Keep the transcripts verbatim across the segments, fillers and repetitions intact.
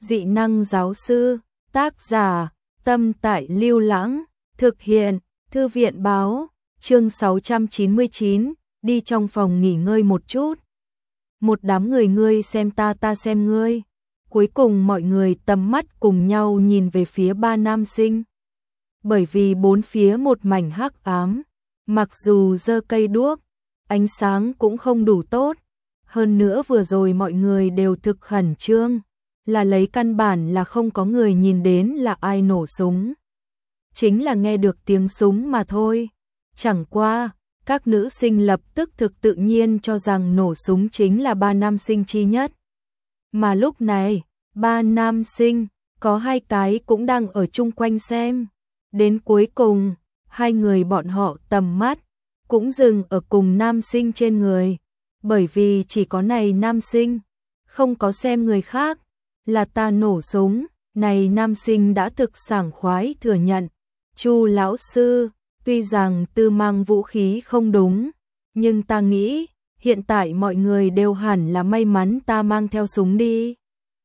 Dị năng giáo sư, tác giả, Tâm Tại Lưu Lãng, thực hiện, Thư viện báo, chương sáu trăm chín mươi chín, đi trong phòng nghỉ ngơi một chút. Một đám người ngươi xem ta ta xem ngươi. Cuối cùng mọi người tầm mắt cùng nhau nhìn về phía ba nam sinh. Bởi vì bốn phía một mảnh hắc ám, mặc dù giơ cây đuốc, ánh sáng cũng không đủ tốt. Hơn nữa vừa rồi mọi người đều thực khẩn trương, là lấy căn bản là không có người nhìn đến là ai nổ súng. Chính là nghe được tiếng súng mà thôi. Chẳng qua, các nữ sinh lập tức thực tự nhiên cho rằng nổ súng chính là ba nam sinh chi nhất. Mà lúc này, ba nam sinh, có hai cái cũng đang ở chung quanh xem. Đến cuối cùng, hai người bọn họ tầm mắt, cũng dừng ở cùng nam sinh trên người. Bởi vì chỉ có này nam sinh, không có xem người khác, là ta nổ súng. Này nam sinh đã thực sảng khoái thừa nhận. Chu lão sư, tuy rằng tư mang vũ khí không đúng, nhưng ta nghĩ, hiện tại mọi người đều hẳn là may mắn ta mang theo súng đi.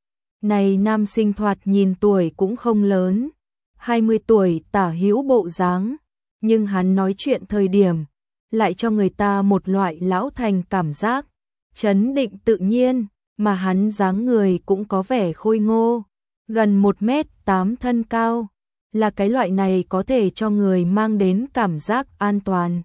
Này nam sinh thoạt nhìn tuổi cũng không lớn, hai mươi tuổi tả hữu bộ dáng, nhưng hắn nói chuyện thời điểm, lại cho người ta một loại lão thành cảm giác, trấn định tự nhiên, mà hắn dáng người cũng có vẻ khôi ngô, gần một mét tám thân cao. Là cái loại này có thể cho người mang đến cảm giác an toàn.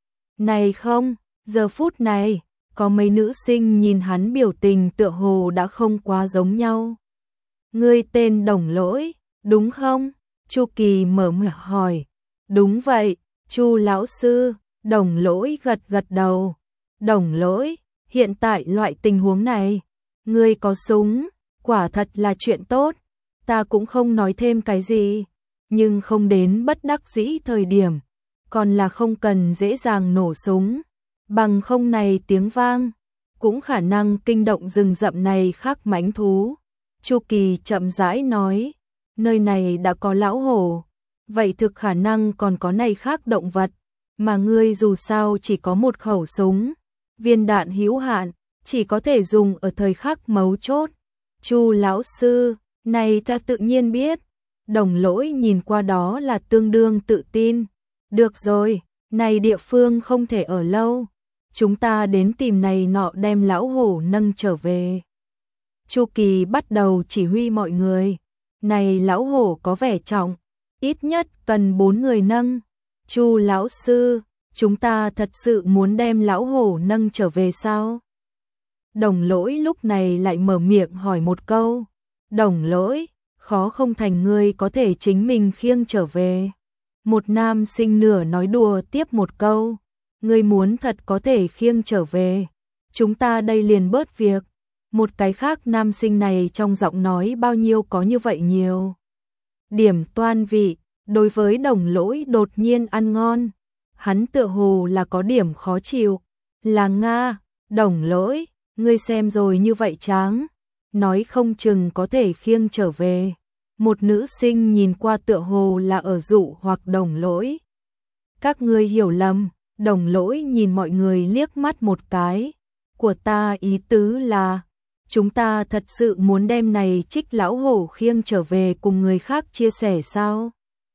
Này không, giờ phút này, có mấy nữ sinh nhìn hắn biểu tình tựa hồ đã không quá giống nhau. Ngươi tên Đồng Lỗi, đúng không? Chu Kỳ mở miệng hỏi. Đúng vậy, Chu lão sư. Đồng Lỗi gật gật đầu. Đồng Lỗi, hiện tại loại tình huống này, ngươi có súng, quả thật là chuyện tốt. Ta cũng không nói thêm cái gì. Nhưng không đến bất đắc dĩ thời điểm, còn là không cần dễ dàng nổ súng, bằng không này tiếng vang, cũng khả năng kinh động rừng rậm này khác mãnh thú. Chu Kỳ chậm rãi nói, nơi này đã có lão hổ, vậy thực khả năng còn có này khác động vật, mà ngươi dù sao chỉ có một khẩu súng, viên đạn hữu hạn, chỉ có thể dùng ở thời khắc mấu chốt. Chu lão sư, này ta tự nhiên biết. Đồng Lỗi nhìn qua đó là tương đương tự tin. Được rồi, này địa phương không thể ở lâu. Chúng ta đến tìm này nọ đem lão hổ nâng trở về. Chu Kỳ bắt đầu chỉ huy mọi người. Này lão hổ có vẻ trọng, ít nhất cần bốn người nâng. Chu lão sư, chúng ta thật sự muốn đem lão hổ nâng trở về sao? Đồng Lỗi lúc này lại mở miệng hỏi một câu. Đồng Lỗi, khó không thành ngươi có thể chính mình khiêng trở về. Một nam sinh nửa nói đùa tiếp một câu. Ngươi muốn thật có thể khiêng trở về, chúng ta đây liền bớt việc. Một cái khác nam sinh này trong giọng nói bao nhiêu có như vậy nhiều. Điểm toan vị, đối với Đồng Lỗi đột nhiên ăn ngon. Hắn tựa hồ là có điểm khó chịu. Là Nga, Đồng Lỗi, ngươi xem rồi như vậy tráng. Nói không chừng có thể khiêng trở về. Một nữ sinh nhìn qua tựa hồ là ở dụ hoặc Đồng Lỗi. Các ngươi hiểu lầm. Đồng Lỗi nhìn mọi người liếc mắt một cái. Của ta ý tứ là, chúng ta thật sự muốn đem này trích lão hổ khiêng trở về cùng người khác chia sẻ sao?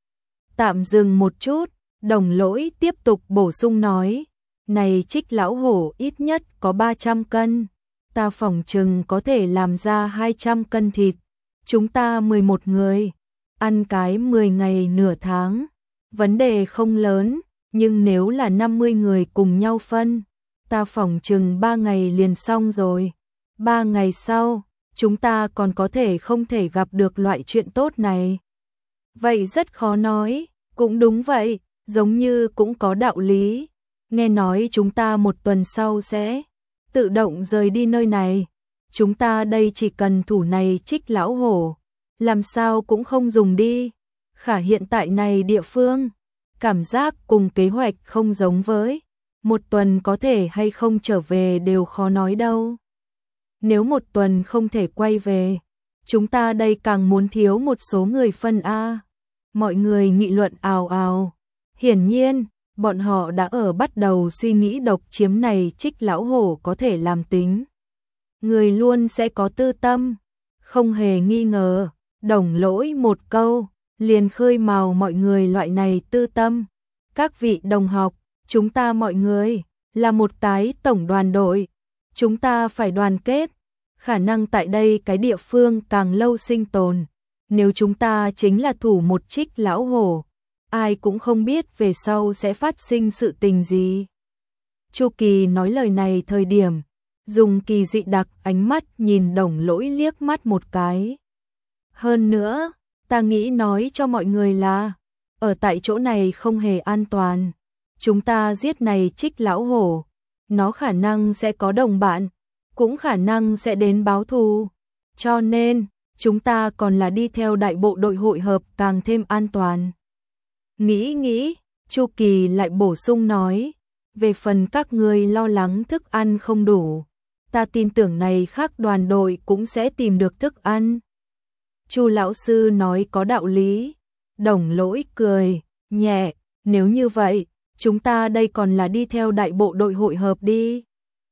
Tạm dừng một chút, Đồng Lỗi tiếp tục bổ sung nói. Này trích lão hổ ít nhất có ba trăm cân. Ta phỏng chừng có thể làm ra hai trăm cân thịt. Chúng ta mười một người, ăn cái mười ngày nửa tháng. Vấn đề không lớn, nhưng nếu là năm mươi người cùng nhau phân, ta phỏng chừng ba ngày liền xong rồi. ba ngày sau, chúng ta còn có thể không thể gặp được loại chuyện tốt này. Vậy rất khó nói, cũng đúng vậy, giống như cũng có đạo lý. Nghe nói chúng ta một tuần sau sẽ tự động rời đi nơi này. Chúng ta đây chỉ cần thủ này trích lão hổ, làm sao cũng không dùng đi. Khả hiện tại này địa phương, cảm giác cùng kế hoạch không giống với. Một tuần có thể hay không trở về đều khó nói đâu. Nếu một tuần không thể quay về, chúng ta đây càng muốn thiếu một số người phân A. Mọi người nghị luận ào ào. Hiển nhiên, bọn họ đã ở bắt đầu suy nghĩ độc chiếm này trích lão hổ có thể làm tính. Người luôn sẽ có tư tâm, Không hề nghi ngờ, Đồng Lỗi một câu, liền khơi mào mọi người loại này tư tâm. Các vị đồng học, chúng ta mọi người, là một cái tổng đoàn đội. Chúng ta phải đoàn kết, khả năng tại đây cái địa phương càng lâu sinh tồn. Nếu chúng ta chính là thủ một trích lão hổ, ai cũng không biết về sau sẽ phát sinh sự tình gì. Chu Kỳ nói lời này thời điểm, dùng kỳ dị đặc ánh mắt nhìn Đồng Lỗi liếc mắt một cái. Hơn nữa, ta nghĩ nói cho mọi người là, ở tại chỗ này không hề an toàn. Chúng ta giết này trích lão hổ, nó khả năng sẽ có đồng bạn, cũng khả năng sẽ đến báo thù. Cho nên, chúng ta còn là đi theo đại bộ đội hội hợp càng thêm an toàn. Nghĩ nghĩ, Chu Kỳ lại bổ sung nói, về phần các ngươi lo lắng thức ăn không đủ, ta tin tưởng này khác đoàn đội cũng sẽ tìm được thức ăn. Chu lão sư nói có đạo lý. Đồng Lỗi cười nhẹ, nếu như vậy, chúng ta đây còn là đi theo đại bộ đội hội hợp đi.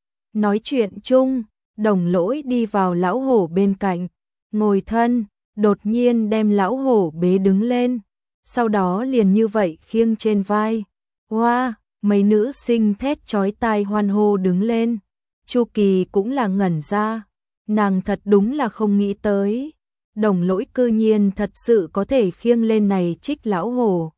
Nói chuyện chung, Đồng Lỗi đi vào lão hổ bên cạnh, ngồi thân, đột nhiên đem lão hổ bế đứng lên, sau đó liền như vậy khiêng trên vai. Hoa, wow, mấy nữ sinh thét chói tai hoan hô đứng lên. Chu Kỳ cũng là ngẩn ra, nàng thật đúng là không nghĩ tới. Đồng Lỗi cư nhiên thật sự có thể khiêng lên này trích lão hổ.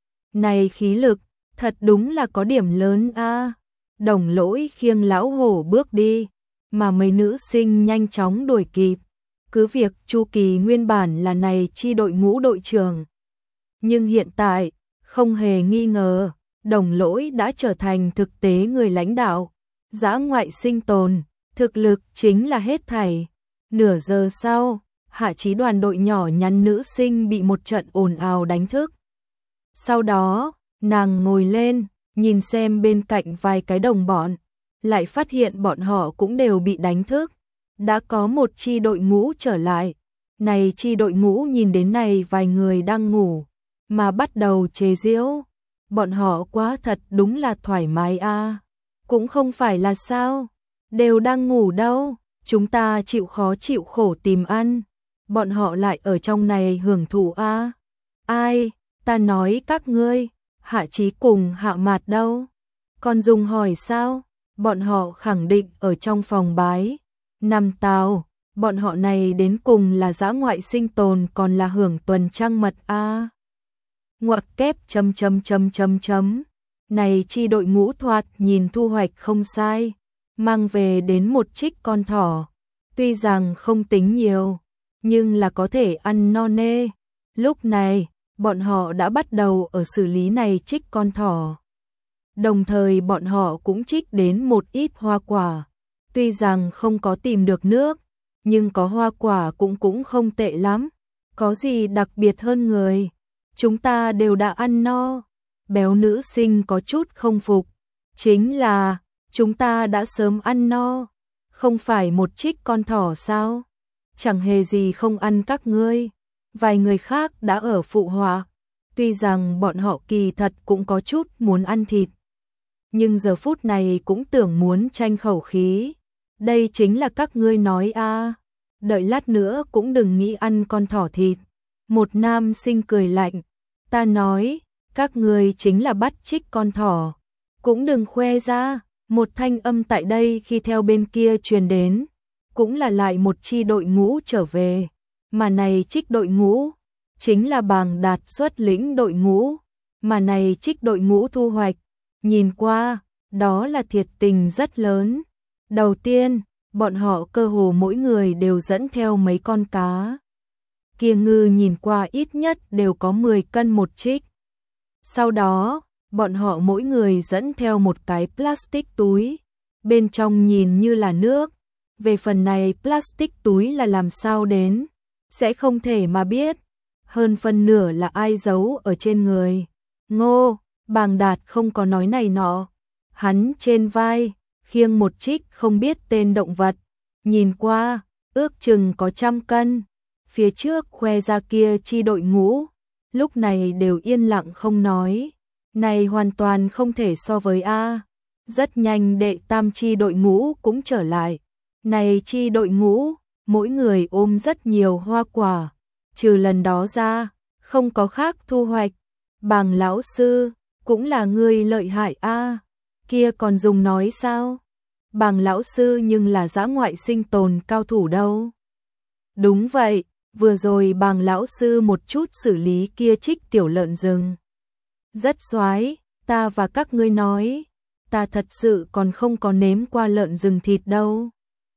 Này khí lực, thật đúng là có điểm lớn a. À. Đồng Lỗi khiêng lão hổ bước đi, mà mấy nữ sinh nhanh chóng đuổi kịp. Cứ việc Chu Kỳ nguyên bản là này chi đội ngũ đội trưởng, nhưng hiện tại, không hề nghi ngờ, Đồng Lỗi đã trở thành thực tế người lãnh đạo. Dã ngoại sinh tồn, thực lực chính là hết thảy. Nửa giờ sau, hạ chí đoàn đội nhỏ nhắn nữ sinh bị một trận ồn ào đánh thức. Sau đó, nàng ngồi lên, nhìn xem bên cạnh vài cái đồng bọn, lại phát hiện bọn họ cũng đều bị đánh thức. Đã có một chi đội ngũ trở lại. Này chi đội ngũ nhìn đến này vài người đang ngủ, mà bắt đầu chế giễu. Bọn họ quá thật đúng là thoải mái a. À. Cũng không phải là sao, đều đang ngủ đâu, chúng ta chịu khó chịu khổ tìm ăn. Bọn họ lại ở trong này hưởng thụ a. À. Ai, ta nói các ngươi, Hạ Chí cùng Hạ Mạt đâu? Còn dùng hỏi sao? Bọn họ khẳng định ở trong phòng bái. Năm tào, bọn họ này đến cùng là dã ngoại sinh tồn còn là hưởng tuần trăng mật a. À. Ngoặc kép chấm chấm chấm chấm chấm. Này chi đội ngũ thoạt nhìn thu hoạch không sai, mang về đến một trích con thỏ. Tuy rằng không tính nhiều, nhưng là có thể ăn no nê. Lúc này, bọn họ đã bắt đầu ở xử lý này trích con thỏ. Đồng thời bọn họ cũng trích đến một ít hoa quả. Tuy rằng không có tìm được nước, nhưng có hoa quả cũng cũng không tệ lắm. Có gì đặc biệt hơn người? Chúng ta đều đã ăn no. Béo nữ sinh có chút không phục. Chính là, chúng ta đã sớm ăn no. Không phải một trích con thỏ sao? Chẳng hề gì không ăn các ngươi. Vài người khác đã ở phụ họa. Tuy rằng bọn họ kỳ thật cũng có chút muốn ăn thịt, nhưng giờ phút này cũng tưởng muốn tranh khẩu khí. Đây chính là các ngươi nói a. À. Đợi lát nữa cũng đừng nghĩ ăn con thỏ thịt. Một nam sinh cười lạnh. Ta nói, các ngươi chính là bắt trích con thỏ. Cũng đừng khoe ra. Một thanh âm tại đây khi theo bên kia truyền đến. Cũng là lại một chi đội ngũ trở về. Mà này trích đội ngũ chính là Bàng Đạt xuất lĩnh đội ngũ. Mà này trích đội ngũ thu hoạch, nhìn qua, đó là thiệt tình rất lớn. Đầu tiên, bọn họ cơ hồ mỗi người đều dẫn theo mấy con cá. Kia ngư nhìn qua ít nhất đều có mười cân một trích. Sau đó, bọn họ mỗi người dẫn theo một cái plastic túi. Bên trong nhìn như là nước. Về phần này plastic túi là làm sao đến, sẽ không thể mà biết. Hơn phân nửa là ai giấu ở trên người. Ngô, Bàng Đạt không có nói này nọ. Hắn trên vai, khiêng một trích không biết tên động vật. Nhìn qua, ước chừng có trăm cân. Phía trước khoe ra kia chi đội ngũ, lúc này đều yên lặng không nói. Này hoàn toàn không thể so với A. Rất nhanh đệ tam chi đội ngũ cũng trở lại. Này chi đội ngũ, mỗi người ôm rất nhiều hoa quả, trừ lần đó ra, không có khác thu hoạch. Bàng lão sư, cũng là người lợi hại a, kia còn dùng nói sao? Bàng lão sư nhưng là dã ngoại sinh tồn cao thủ đâu. Đúng vậy, vừa rồi Bàng lão sư một chút xử lý kia trích tiểu lợn rừng. Rất xoái, ta và các ngươi nói, ta thật sự còn không có nếm qua lợn rừng thịt đâu.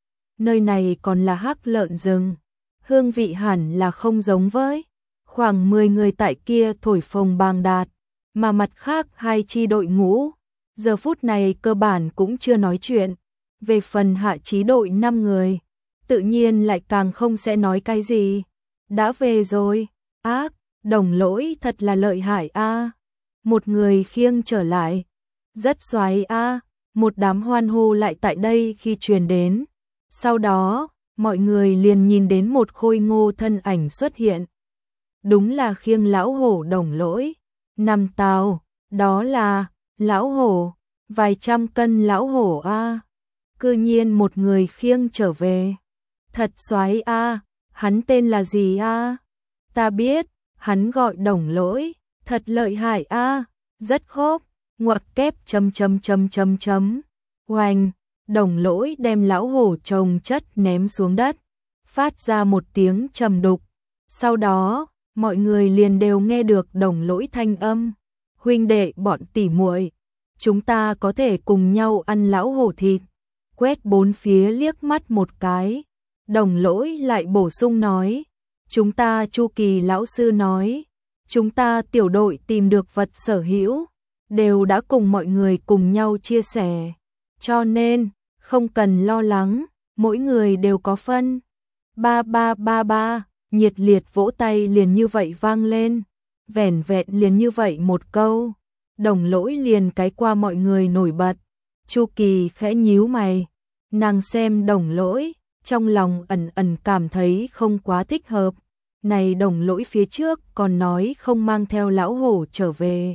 Nơi này còn là hắc lợn rừng, hương vị hẳn là không giống với. Khoảng mười người tại kia thổi phồng bàng đạt, mà mặt khác hai chi đội ngũ, giờ phút này cơ bản cũng chưa nói chuyện. Về phần hạ chí đội năm người, tự nhiên lại càng không sẽ nói cái gì. Đã về rồi, ác, Đồng Lỗi thật là lợi hại a. Một người khiêng trở lại, rất xoái a, một đám hoan hô lại tại đây khi truyền đến. Sau đó, mọi người liền nhìn đến một khôi ngô thân ảnh xuất hiện. Đúng là khiêng lão hổ Đồng Lỗi, năm tàu, đó là lão hổ, vài trăm cân lão hổ a. Cư nhiên một người khiêng trở về. Thật xoái a, hắn tên là gì a? Ta biết, hắn gọi Đồng Lỗi, thật lợi hại a, rất khốp, ngoặc kép chấm chấm chấm chấm chấm. Oanh, Đồng Lỗi đem lão hổ chồng chất ném xuống đất, phát ra một tiếng trầm đục. Sau đó, mọi người liền đều nghe được Đồng Lỗi thanh âm. Huynh đệ bọn tỉ muội, chúng ta có thể cùng nhau ăn lão hổ thịt. Quét bốn phía liếc mắt một cái, Đồng Lỗi lại bổ sung nói, chúng ta Chu Kỳ lão sư nói, chúng ta tiểu đội tìm được vật sở hữu, đều đã cùng mọi người cùng nhau chia sẻ, cho nên không cần lo lắng, mỗi người đều có phân. Ba ba ba ba, nhiệt liệt vỗ tay liền như vậy vang lên, vẻn vẹn liền như vậy một câu, Đồng Lỗi liền cái qua mọi người nổi bật. Chu Kỳ khẽ nhíu mày, nàng xem Đồng Lỗi, trong lòng ẩn ẩn cảm thấy không quá thích hợp. Này Đồng Lỗi phía trước còn nói không mang theo lão hổ trở về.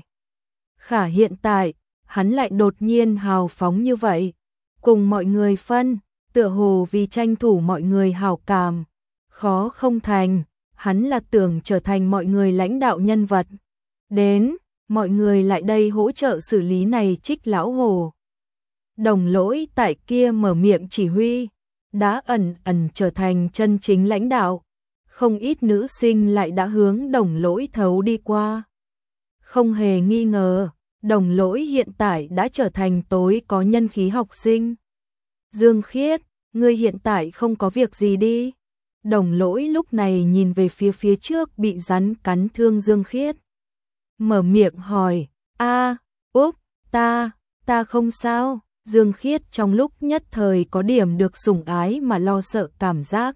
Khả hiện tại, hắn lại đột nhiên hào phóng như vậy, cùng mọi người phân, tựa hồ vì tranh thủ mọi người hảo cảm. Khó không thành, hắn là tưởng trở thành mọi người lãnh đạo nhân vật. Đến, mọi người lại đây hỗ trợ xử lý này trích lão hổ. Đồng Lỗi tại kia mở miệng chỉ huy, đã ẩn ẩn trở thành chân chính lãnh đạo. Không ít nữ sinh lại đã hướng Đồng Lỗi thấu đi qua. Không hề nghi ngờ, Đồng Lỗi hiện tại đã trở thành tối có nhân khí học sinh. Dương Khiết, ngươi hiện tại không có việc gì đi. Đồng Lỗi lúc này nhìn về phía phía trước bị rắn cắn thương Dương Khiết. Mở miệng hỏi, a, úp, ta, ta không sao. Dương Khiết trong lúc nhất thời có điểm được sủng ái mà lo sợ cảm giác.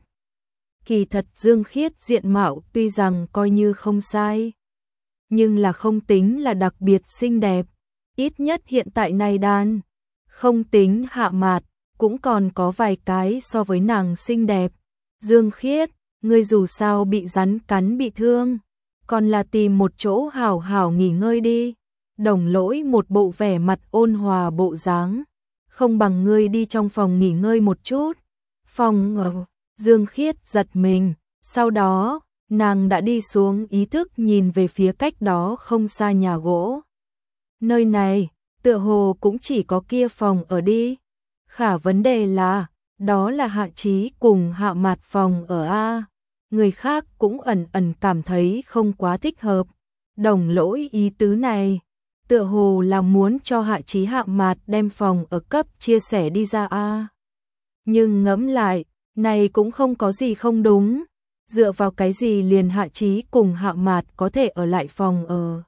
Kỳ thật Dương Khiết diện mạo tuy rằng coi như không sai, nhưng là không tính là đặc biệt xinh đẹp. Ít nhất hiện tại này đàn, không tính Hạ Mạt, cũng còn có vài cái so với nàng xinh đẹp. Dương Khiết, ngươi dù sao bị rắn cắn bị thương, còn là tìm một chỗ hảo hảo nghỉ ngơi đi. Đồng Lỗi một bộ vẻ mặt ôn hòa bộ dáng, không bằng ngươi đi trong phòng nghỉ ngơi một chút. Phòng ở, Dương Khiết giật mình, sau đó, nàng đã đi xuống ý thức nhìn về phía cách đó không xa nhà gỗ. Nơi này, tựa hồ cũng chỉ có kia phòng ở đi. Khả vấn đề là, đó là Hạ Chí cùng Hạ Mạt phòng ở A. Người khác cũng ẩn ẩn cảm thấy không quá thích hợp. Đồng Lỗi ý tứ này, tựa hồ là muốn cho Hạ Chí Hạ Mạt đem phòng ở cấp chia sẻ đi ra A. Nhưng ngẫm lại, này cũng không có gì không đúng. Dựa vào cái gì liền Hạ Chí cùng Hạ Mạt có thể ở lại phòng ở,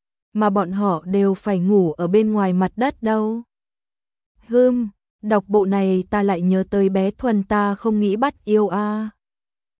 mà bọn họ đều phải ngủ ở bên ngoài mặt đất đâu. Hừm, đọc bộ này ta lại nhớ tới bé Thuần ta không nghĩ bắt yêu a.